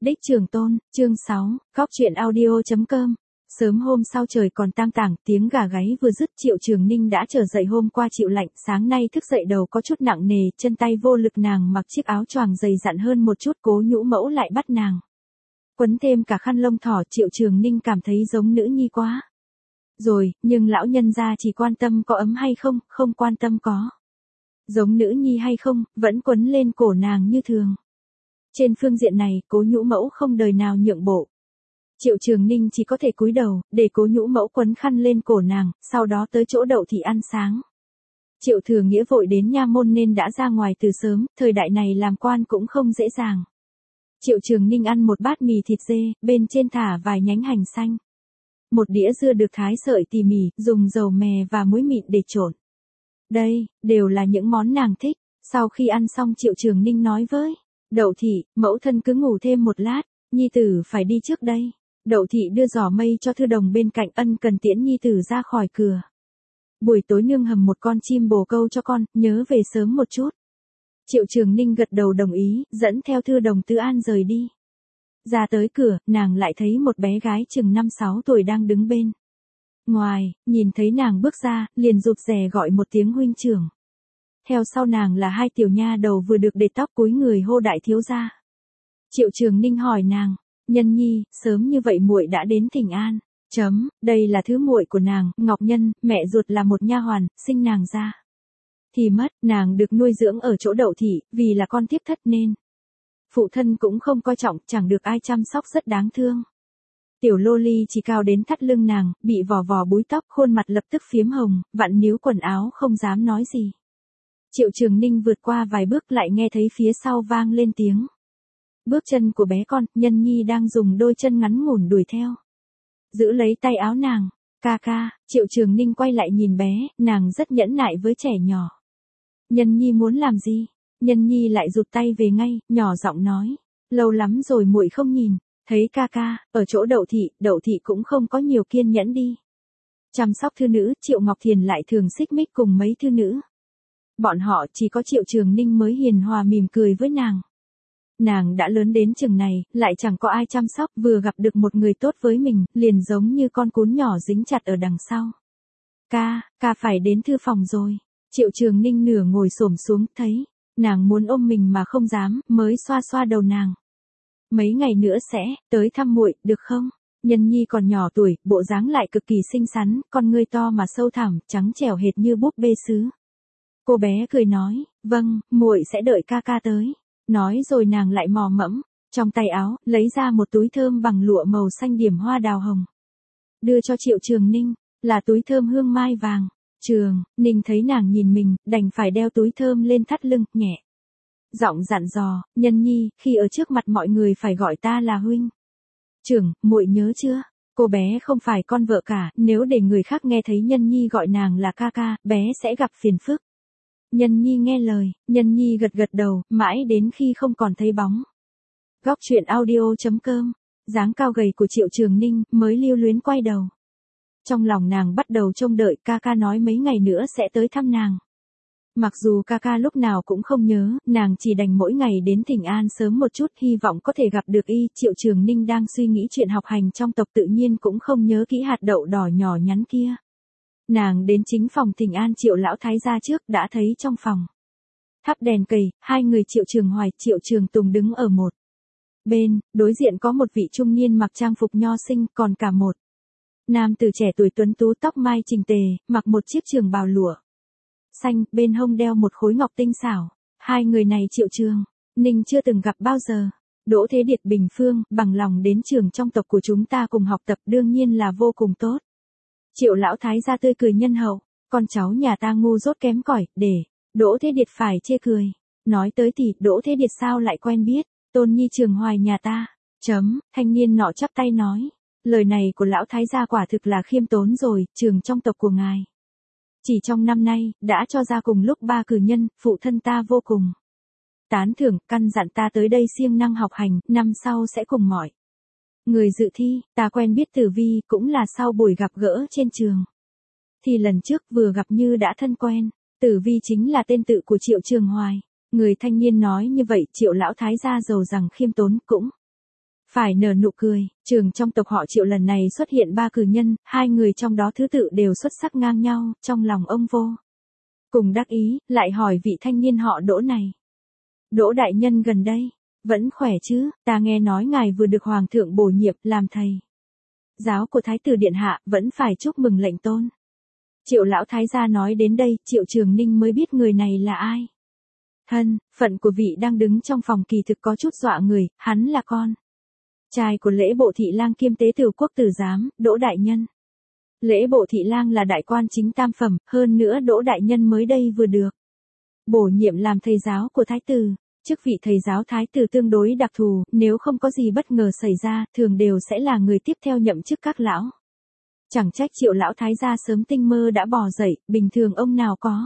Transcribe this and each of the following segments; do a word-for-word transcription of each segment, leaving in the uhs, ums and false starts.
Đích Trường Tôn, chương sáu, Góc truyện audio.com. Sớm hôm sau trời còn tang tảng, tiếng gà gáy vừa dứt Triệu Trường Ninh đã trở dậy. Hôm qua chịu lạnh, sáng nay thức dậy đầu có chút nặng nề, chân tay vô lực. Nàng mặc chiếc áo choàng dày dặn hơn một chút, Cố Nhũ Mẫu lại bắt nàng quấn thêm cả khăn lông thỏ. Triệu Trường Ninh cảm thấy giống nữ nhi quá rồi, nhưng lão nhân gia chỉ quan tâm có ấm hay không, không quan tâm có giống nữ nhi hay không, vẫn quấn lên cổ nàng như thường. Trên phương diện này, Cố Nhũ Mẫu không đời nào nhượng bộ. Triệu Trường Ninh chỉ có thể cúi đầu, để Cố Nhũ Mẫu quấn khăn lên cổ nàng, sau đó tới chỗ Đậu Thị ăn sáng. Triệu Thừa Nghĩa vội đến nha môn nên đã ra ngoài từ sớm, thời đại này làm quan cũng không dễ dàng. Triệu Trường Ninh ăn một bát mì thịt dê, bên trên thả vài nhánh hành xanh. Một đĩa dưa được thái sợi tỉ mỉ, dùng dầu mè và muối mịn để trộn. Đây, đều là những món nàng thích. Sau khi ăn xong Triệu Trường Ninh nói với Đậu Thị, mẫu thân cứ ngủ thêm một lát, nhi tử phải đi trước đây. Đậu Thị đưa giỏ mây cho thư đồng bên cạnh, ân cần tiễn nhi tử ra khỏi cửa. Buổi tối nương hầm một con chim bồ câu cho con, nhớ về sớm một chút. Triệu Trường Ninh gật đầu đồng ý, dẫn theo thư đồng Tư An rời đi. Ra tới cửa, nàng lại thấy một bé gái chừng năm sáu tuổi đang đứng bên ngoài, nhìn thấy nàng bước ra, liền rụt rè gọi một tiếng huynh trưởng. Theo sau nàng là hai tiểu nha đầu vừa được để tóc, cúi người hô đại thiếu gia. Triệu Trường Ninh hỏi nàng, Nhân nhi, sớm như vậy muội đã đến thỉnh an. Chấm, đây là thứ muội của nàng, Ngọc Nhân, mẹ ruột là một nha hoàn, sinh nàng ra thì mất, nàng được nuôi dưỡng ở chỗ Đậu Thị, vì là con thiếp thất nên phụ thân cũng không coi trọng, chẳng được ai chăm sóc, rất đáng thương. Tiểu lô ly chỉ cao đến thắt lưng nàng, bị vò vò búi tóc, khuôn mặt lập tức phiếm hồng, vặn níu quần áo không dám nói gì. Triệu Trường Ninh vượt qua vài bước lại nghe thấy phía sau vang lên tiếng bước chân của bé con. Nhân nhi đang dùng đôi chân ngắn ngủn đuổi theo, giữ lấy tay áo nàng. Ca ca. Triệu Trường Ninh quay lại nhìn bé, nàng rất nhẫn nại với trẻ nhỏ. Nhân nhi muốn làm gì? Nhân nhi lại rụt tay về ngay, nhỏ giọng nói, lâu lắm rồi muội không nhìn thấy ca ca. Ở chỗ Đậu Thị, Đậu Thị cũng không có nhiều kiên nhẫn đi chăm sóc thư nữ. Triệu Ngọc Thiền lại thường xích mích cùng mấy thư nữ. Bọn họ chỉ có Triệu Trường Ninh mới hiền hòa mỉm cười với nàng. Nàng đã lớn đến chừng này, lại chẳng có ai chăm sóc, vừa gặp được một người tốt với mình, liền giống như con cún nhỏ dính chặt ở đằng sau. Ca, ca phải đến thư phòng rồi. Triệu Trường Ninh nửa ngồi xổm xuống, thấy nàng muốn ôm mình mà không dám, mới xoa xoa đầu nàng. Mấy ngày nữa sẽ tới thăm muội, được không? Nhân nhi còn nhỏ tuổi, bộ dáng lại cực kỳ xinh xắn, con ngươi to mà sâu thẳm, trắng trẻo hệt như búp bê sứ. Cô bé cười nói, vâng, muội sẽ đợi ca ca tới. Nói rồi nàng lại mò mẫm trong tay áo, lấy ra một túi thơm bằng lụa màu xanh điểm hoa đào hồng, đưa cho Triệu Trường Ninh, là túi thơm hương mai vàng. Trường Ninh thấy nàng nhìn mình, đành phải đeo túi thơm lên thắt lưng, nhẹ giọng dặn dò, Nhân nhi, khi ở trước mặt mọi người phải gọi ta là huynh trưởng, muội nhớ chưa? Cô bé không phải con vợ cả, nếu để người khác nghe thấy Nhân nhi gọi nàng là ca ca, bé sẽ gặp phiền phức. Nhân nhi nghe lời, Nhân nhi gật gật đầu, mãi đến khi không còn thấy bóng. Góc truyện audio.com. Dáng cao gầy của Triệu Trường Ninh mới lưu luyến quay đầu. Trong lòng nàng bắt đầu trông đợi, ca ca nói mấy ngày nữa sẽ tới thăm nàng. Mặc dù ca ca lúc nào cũng không nhớ, nàng chỉ đành mỗi ngày đến thỉnh an sớm một chút, hy vọng có thể gặp được y. Triệu Trường Ninh đang suy nghĩ chuyện học hành trong tộc, tự nhiên cũng không nhớ kỹ hạt đậu đỏ nhỏ nhắn kia. Nàng đến chính phòng thỉnh an Triệu lão thái gia trước, đã thấy trong phòng thắp đèn cầy, hai người Triệu Trường Hoài, Triệu Trường Tùng đứng ở một bên, đối diện có một vị trung niên mặc trang phục nho sinh, còn cả một nam tử trẻ tuổi tuấn tú, tóc mai chỉnh tề, mặc một chiếc trường bào lụa xanh, bên hông đeo một khối ngọc tinh xảo. Hai người này Triệu Trường Ninh chưa từng gặp bao giờ. Đỗ Thế Điệt Bình Phương, bằng lòng đến trường trong tộc của chúng ta cùng học tập, đương nhiên là vô cùng tốt. Triệu lão thái gia tươi cười nhân hậu, con cháu nhà ta ngu dốt kém cỏi, để Đỗ Thế Điệt phải chê cười. Nói tới thì, Đỗ Thế Điệt sao lại quen biết Tôn nhi Trường Hoài nhà ta? Chấm, thanh niên nọ chắp tay nói, lời này của lão thái gia quả thực là khiêm tốn rồi, trường trong tộc của ngài chỉ trong năm nay, đã cho ra cùng lúc ba cử nhân, phụ thân ta vô cùng tán thưởng, căn dặn ta tới đây siêng năng học hành, năm sau sẽ cùng mọi người dự thi. Ta quen biết Tử Vi cũng là sau buổi gặp gỡ trên trường thì lần trước, vừa gặp như đã thân quen. Tử Vi chính là tên tự của Triệu Trường Hoài. Người thanh niên nói như vậy, Triệu lão thái gia giàu rằng khiêm tốn, cũng phải nở nụ cười. Trường trong tộc họ Triệu lần này xuất hiện ba cử nhân, hai người trong đó thứ tự đều xuất sắc ngang nhau, trong lòng ông vô cùng đắc ý, lại hỏi vị thanh niên họ Đỗ này. Đỗ đại nhân gần đây, vẫn khỏe chứ, ta nghe nói ngài vừa được hoàng thượng bổ nhiệm làm thầy giáo của thái tử điện hạ, vẫn phải chúc mừng lệnh tôn. Triệu lão thái gia nói đến đây, Triệu Trường Ninh mới biết người này là ai. Thân phận của vị đang đứng trong phòng kỳ thực có chút dọa người, hắn là con trai của lễ bộ thị lang kiêm tế tử quốc tử giám, Đỗ đại nhân. Lễ bộ thị lang là đại quan chính tam phẩm, hơn nữa Đỗ đại nhân mới đây vừa được bổ nhiệm làm thầy giáo của thái tử. Chức vị thầy giáo thái tử tương đối đặc thù, nếu không có gì bất ngờ xảy ra, thường đều sẽ là người tiếp theo nhậm chức các lão. Chẳng trách Triệu lão thái gia sớm tinh mơ đã bò dậy, bình thường ông nào có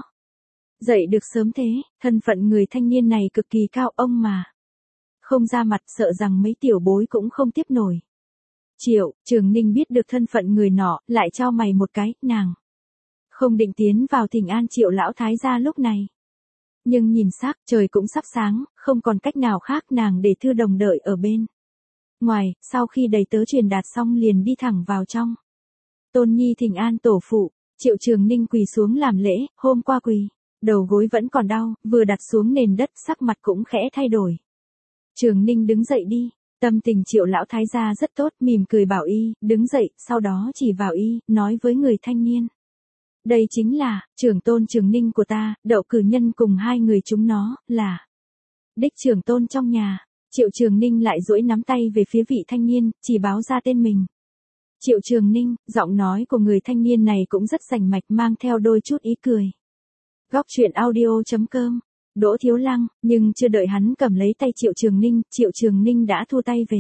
dậy được sớm thế. Thân phận người thanh niên này cực kỳ cao, ông mà không ra mặt sợ rằng mấy tiểu bối cũng không tiếp nổi. Triệu Trường Ninh biết được thân phận người nọ, lại chau mày một cái, nàng không định tiến vào thỉnh an Triệu lão thái gia lúc này. Nhưng nhìn sắc, trời cũng sắp sáng, không còn cách nào khác, nàng để thư đồng đợi ở bên ngoài, sau khi đầy tớ truyền đạt xong liền đi thẳng vào trong. Tôn nhi thỉnh an tổ phụ. Triệu Trường Ninh quỳ xuống làm lễ, hôm qua quỳ, đầu gối vẫn còn đau, vừa đặt xuống nền đất sắc mặt cũng khẽ thay đổi. Trường Ninh đứng dậy đi, tâm tình Triệu lão thái gia rất tốt, mỉm cười bảo y, đứng dậy, sau đó chỉ vào y, nói với người thanh niên. Đây chính là, trưởng tôn Trường Ninh của ta, Đậu cử nhân cùng hai người chúng nó, là đích trưởng tôn trong nhà. Triệu Trường Ninh lại duỗi nắm tay về phía vị thanh niên, chỉ báo ra tên mình. Triệu Trường Ninh, giọng nói của người thanh niên này cũng rất rành mạch, mang theo đôi chút ý cười. Góc truyện audio chấm com, Đỗ Thiếu Lăng, nhưng chưa đợi hắn cầm lấy tay Triệu Trường Ninh, Triệu Trường Ninh đã thu tay về.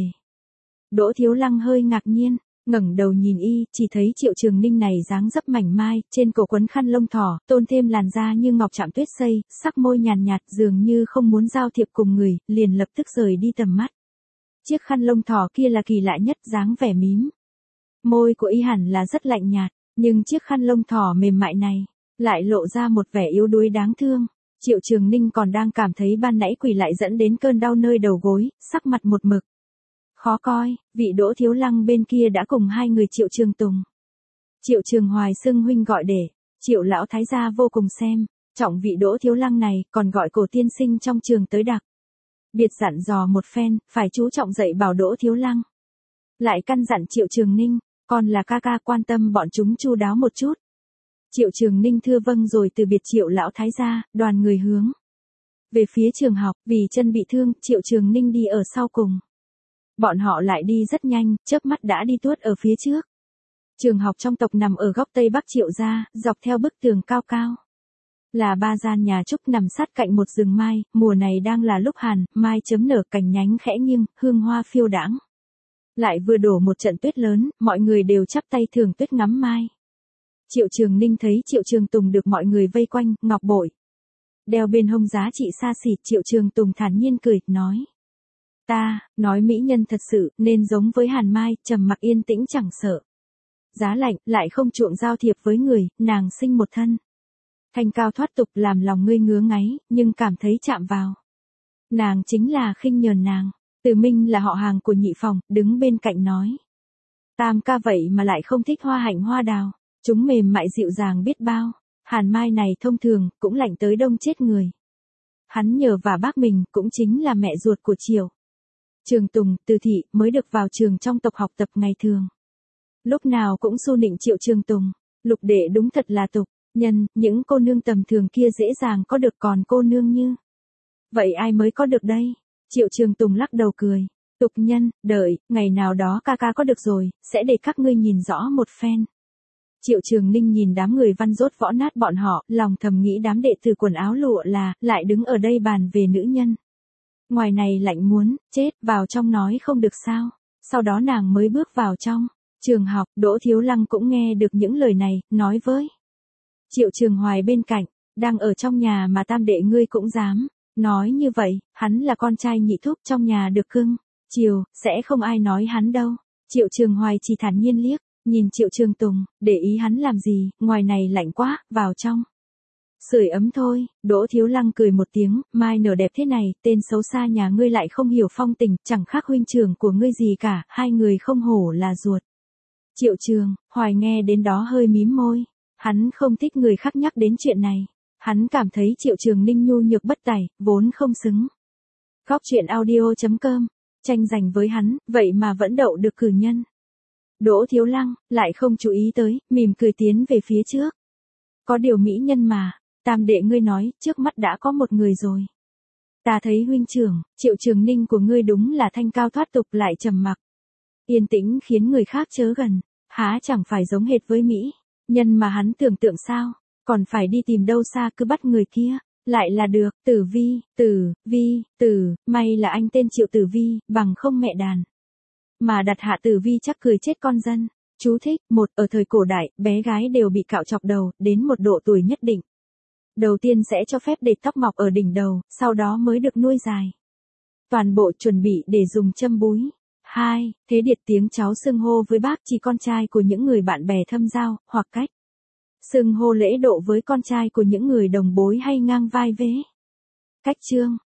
Đỗ Thiếu Lăng hơi ngạc nhiên, ngẩng đầu nhìn y, chỉ thấy Triệu Trường Ninh này dáng dấp mảnh mai, trên cổ quấn khăn lông thỏ, tôn thêm làn da như ngọc chạm tuyết xây, sắc môi nhàn nhạt, dường như không muốn giao thiệp cùng người, liền lập tức rời đi tầm mắt. Chiếc khăn lông thỏ kia là kỳ lạ nhất, dáng vẻ mím. Môi của y hẳn là rất lạnh nhạt, nhưng chiếc khăn lông thỏ mềm mại này lại lộ ra một vẻ yếu đuối đáng thương. Triệu Trường Ninh còn đang cảm thấy ban nãy quỳ lại dẫn đến cơn đau nơi đầu gối, sắc mặt một mực khó coi, vị Đỗ Thiếu Lăng bên kia đã cùng hai người Triệu Trường Tùng, Triệu Trường Hoài xưng huynh gọi để. Triệu lão thái gia vô cùng xem trọng vị Đỗ Thiếu Lăng này, còn gọi cổ tiên sinh trong trường tới đặc biệt dặn dò một phen, phải chú trọng dạy bảo Đỗ Thiếu Lăng. Lại căn dặn Triệu Trường Ninh, còn là ca ca quan tâm bọn chúng chu đáo một chút. Triệu Trường Ninh thưa vâng rồi từ biệt Triệu lão thái gia, đoàn người hướng về phía trường học, vì chân bị thương, Triệu Trường Ninh đi ở sau cùng. Bọn họ lại đi rất nhanh, chớp mắt đã đi tuốt ở phía trước. Trường học trong tộc nằm ở góc tây bắc Triệu gia, dọc theo bức tường cao cao. Là ba gian nhà trúc nằm sát cạnh một rừng mai, mùa này đang là lúc hàn, mai chấm nở cành nhánh khẽ nghiêng, hương hoa phiêu đãng. Lại vừa đổ một trận tuyết lớn, mọi người đều chắp tay thưởng tuyết ngắm mai. Triệu Trường Ninh thấy Triệu Trường Tùng được mọi người vây quanh, ngọc bội đeo bên hông giá trị xa xỉ, Triệu Trường Tùng thản nhiên cười, nói. Ta, nói mỹ nhân thật sự, nên giống với hàn mai, trầm mặc yên tĩnh chẳng sợ giá lạnh, lại không chuộng giao thiệp với người, nàng sinh một thân thanh cao thoát tục, làm lòng ngươi ngứa ngáy, nhưng cảm thấy chạm vào nàng chính là khinh nhờn nàng. Từ Minh là họ hàng của nhị phòng, đứng bên cạnh nói. Tam ca vậy mà lại không thích hoa hạnh hoa đào, chúng mềm mại dịu dàng biết bao, hàn mai này thông thường, cũng lạnh tới đông chết người. Hắn nhờ và bác mình, cũng chính là mẹ ruột của Triệu Trường Tùng, Từ thị, mới được vào trường trong tộc học tập ngày thường. Lúc nào cũng xu nịnh Triệu Trường Tùng, lục đệ đúng thật là tục nhân, những cô nương tầm thường kia dễ dàng có được, còn cô nương như vậy ai mới có được đây? Triệu Trường Tùng lắc đầu cười. Tục nhân, đợi, ngày nào đó ca ca có được rồi, sẽ để các ngươi nhìn rõ một phen. Triệu Trường Ninh nhìn đám người văn rốt võ nát bọn họ, lòng thầm nghĩ đám đệ tử quần áo lụa là, lại đứng ở đây bàn về nữ nhân. Ngoài này lạnh muốn, chết, vào trong nói không được sao. Sau đó nàng mới bước vào trong trường học, Đỗ Thiếu Lăng cũng nghe được những lời này, nói với Triệu Trường Hoài bên cạnh, đang ở trong nhà mà tam đệ ngươi cũng dám nói như vậy, hắn là con trai nhị thúc trong nhà được cưng chiều, sẽ không ai nói hắn đâu. Triệu Trường Hoài chỉ thản nhiên liếc nhìn Triệu Trường Tùng, để ý hắn làm gì, ngoài này lạnh quá, vào trong Sưởi ấm thôi, Đỗ Thiếu Lăng cười một tiếng, mai nở đẹp thế này, tên xấu xa nhà ngươi lại không hiểu phong tình, chẳng khác huynh trưởng của ngươi gì cả, hai người không hổ là ruột. Triệu Trường, Hoài nghe đến đó hơi mím môi, hắn không thích người khác nhắc đến chuyện này, hắn cảm thấy Triệu Trường Ninh nhu nhược bất tài, vốn không xứng. Góc truyện audio chấm com, tranh giành với hắn, vậy mà vẫn đậu được cử nhân. Đỗ Thiếu Lăng, lại không chú ý tới, mỉm cười tiến về phía trước. Có điều mỹ nhân mà, tam đệ ngươi nói, trước mắt đã có một người rồi. Ta thấy huynh trưởng, Triệu Trường Ninh của ngươi đúng là thanh cao thoát tục lại trầm mặc. Yên tĩnh khiến người khác chớ gần, há chẳng phải giống hệt với mỹ nhân mà hắn tưởng tượng sao, còn phải đi tìm đâu xa cứ bắt người kia, lại là được, Tử Vi, Tử, Vi, Tử, may là anh tên Triệu Tử Vi, bằng không mẹ đàn. Mà đặt hạ Tử Vi chắc cười chết con dân. Chú thích, một, ở thời cổ đại, bé gái đều bị cạo chọc đầu, đến một độ tuổi nhất định. Đầu tiên sẽ cho phép để tóc mọc ở đỉnh đầu, sau đó mới được nuôi dài. Toàn bộ chuẩn bị để dùng châm búi. Hai, thế điệt tiếng cháu xưng hô với bác chỉ con trai của những người bạn bè thâm giao, hoặc cách xưng hô lễ độ với con trai của những người đồng bối hay ngang vai vế. Cách chương